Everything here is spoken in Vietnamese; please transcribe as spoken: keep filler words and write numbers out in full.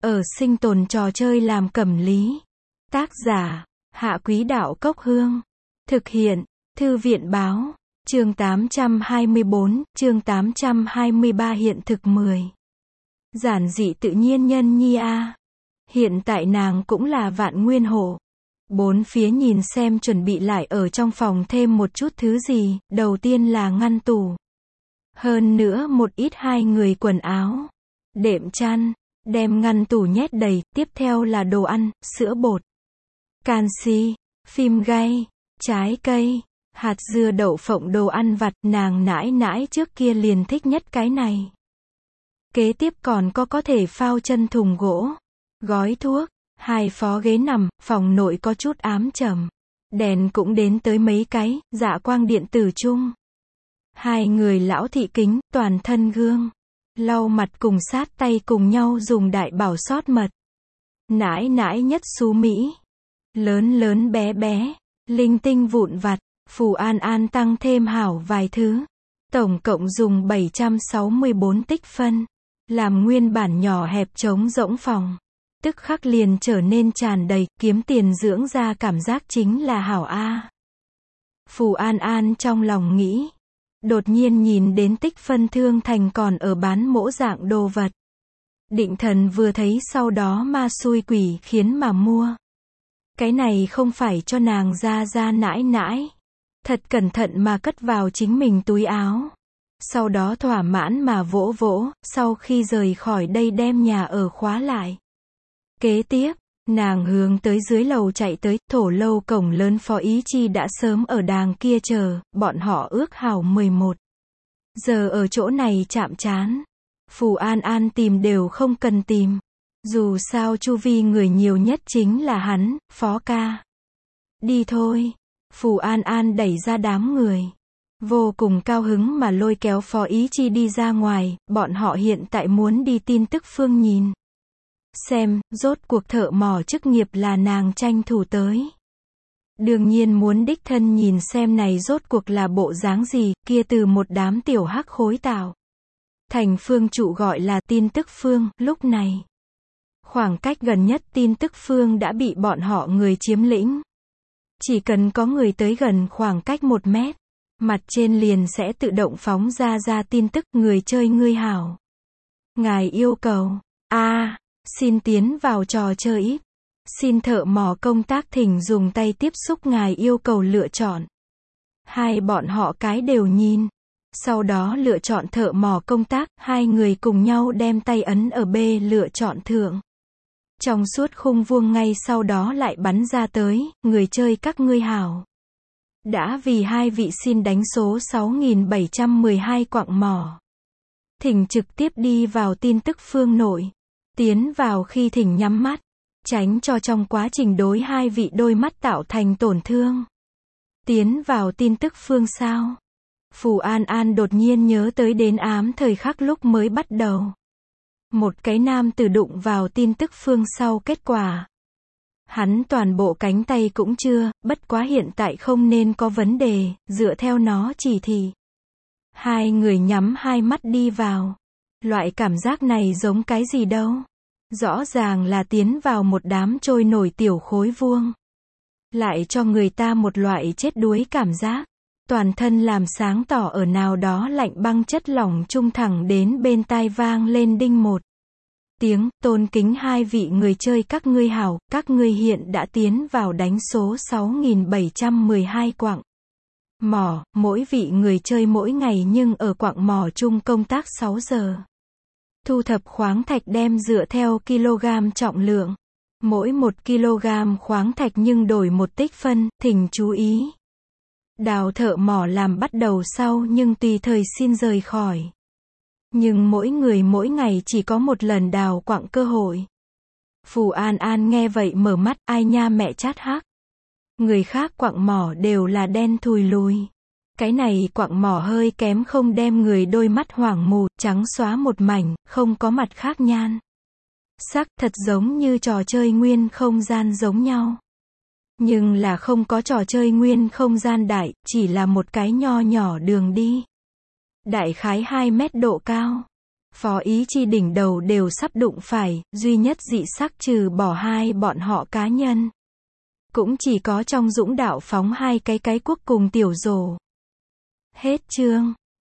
ở sinh tồn trò chơi làm cẩm lý. Tác giả, Hạ Quý Đạo Cốc Hương. Thực hiện, Thư viện Báo. Chương tám trăm hai mươi bốn, chương tám trăm hai mươi ba hiện thực mười. Giản dị tự nhiên nhân nhi a. Hiện tại nàng cũng là vạn nguyên hổ. Bốn phía nhìn xem chuẩn bị lại ở trong phòng thêm một chút thứ gì, đầu tiên là ngăn tủ. Hơn nữa một ít hai người quần áo. Đệm chăn, đem ngăn tủ nhét đầy, tiếp theo là đồ ăn, sữa bột, canxi, phim gay, trái cây, hạt dưa đậu phộng đồ ăn vặt, nàng nãi nãi trước kia liền thích nhất cái này. Kế tiếp còn có có thể phao chân thùng gỗ, gói thuốc, hai phó ghế nằm, phòng nội có chút ám trầm. Đèn cũng đến tới mấy cái, dạ quang điện tử chung. Hai người lão thị kính, toàn thân gương. Lau mặt cùng sát tay cùng nhau dùng đại bảo sót mật. Nãi nãi nhất xú Mỹ. Lớn lớn bé bé, linh tinh vụn vặt, Phù An An tăng thêm hảo vài thứ. Tổng cộng dùng bảy trăm sáu mươi bốn tích phân. Làm nguyên bản nhỏ hẹp trống rỗng phòng. Tức khắc liền trở nên tràn đầy, kiếm tiền dưỡng ra cảm giác chính là hảo A. Phù An An trong lòng nghĩ. Đột nhiên nhìn đến tích phân thương thành còn ở bán mỗ dạng đồ vật. Định thần vừa thấy sau đó ma xui quỷ khiến mà mua. Cái này không phải cho nàng ra ra nãi nãi. Thật cẩn thận mà cất vào chính mình túi áo. Sau đó thỏa mãn mà vỗ vỗ, sau khi rời khỏi đây đem nhà ở khóa lại. Kế tiếp, nàng hướng tới dưới lầu chạy tới, thổ lâu cổng lớn Phó Ý Chi đã sớm ở đàng kia chờ, bọn họ ước hảo mười một giờ ở chỗ này chạm trán. Phù An An tìm đều không cần tìm. Dù sao chu vi người nhiều nhất chính là hắn, Phó ca. Đi thôi. Phù An An đẩy ra đám người. Vô cùng cao hứng mà lôi kéo Phó Ý Chi đi ra ngoài, bọn họ hiện tại muốn đi tin tức phương nhìn. Xem, rốt cuộc thợ mỏ chức nghiệp là nàng tranh thủ tới. Đương nhiên muốn đích thân nhìn xem này rốt cuộc là bộ dáng gì, kia từ một đám tiểu hắc khối tạo. Thành phương trụ gọi là tin tức phương, lúc này. Khoảng cách gần nhất tin tức phương đã bị bọn họ người chiếm lĩnh. Chỉ cần có người tới gần khoảng cách một mét, mặt trên liền sẽ tự động phóng ra ra tin tức người chơi ngươi hảo. Ngài yêu cầu, a xin tiến vào trò chơi ít. Xin thợ mỏ công tác thỉnh dùng tay tiếp xúc ngài yêu cầu lựa chọn. Hai bọn họ cái đều nhìn. Sau đó lựa chọn thợ mỏ công tác, hai người cùng nhau đem tay ấn ở B lựa chọn thượng. Trong suốt khung vuông ngay sau đó lại bắn ra tới, người chơi các ngươi hảo. Đã vì hai vị xin đánh số sáu nghìn bảy trăm mười hai quặng mỏ. Thỉnh trực tiếp đi vào tin tức phương nội. Tiến vào khi thỉnh nhắm mắt. Tránh cho trong quá trình đối hai vị đôi mắt tạo thành tổn thương. Tiến vào tin tức phương sao. Phù An An đột nhiên nhớ tới đến ám thời khắc lúc mới bắt đầu. Một cái nam tử đụng vào tin tức phương sau kết quả. Hắn toàn bộ cánh tay cũng chưa, bất quá hiện tại không nên có vấn đề, dựa theo nó chỉ thị. Hai người nhắm hai mắt đi vào. Loại cảm giác này giống cái gì đâu. Rõ ràng là tiến vào một đám trôi nổi tiểu khối vuông. Lại cho người ta một loại chết đuối cảm giác. Toàn thân làm sáng tỏ ở nào đó lạnh băng chất lỏng trung thẳng đến bên tai vang lên đinh một tiếng, tôn kính hai vị người chơi các ngươi hảo, các ngươi hiện đã tiến vào đánh số sáu nghìn bảy trăm mười hai quặng mỏ, mỗi vị người chơi mỗi ngày nhưng ở quặng mỏ chung công tác sáu giờ. Thu thập khoáng thạch đem dựa theo kg trọng lượng. Mỗi một kg khoáng thạch nhưng đổi một tích phân, thỉnh chú ý. Đào thợ mỏ làm bắt đầu sau nhưng tùy thời xin rời khỏi. Nhưng mỗi người mỗi ngày chỉ có một lần đào quặng cơ hội. Phù An An nghe vậy mở mắt, ai nha mẹ chát hắc. Người khác quặng mỏ đều là đen thùi lùi. Cái này quặng mỏ hơi kém không đem người đôi mắt hoảng mù, trắng xóa một mảnh, không có mặt khác nhan. Sắc thật giống như trò chơi nguyên không gian giống nhau. Nhưng là không có trò chơi nguyên không gian đại, chỉ là một cái nho nhỏ đường đi. Đại khái hai mét độ cao. Phó Ý Chi đỉnh đầu đều sắp đụng phải, duy nhất dị sắc trừ bỏ hai bọn họ cá nhân. Cũng chỉ có trong Dũng Đạo Phóng hai cái cái quốc cùng tiểu rồ. Hết chương.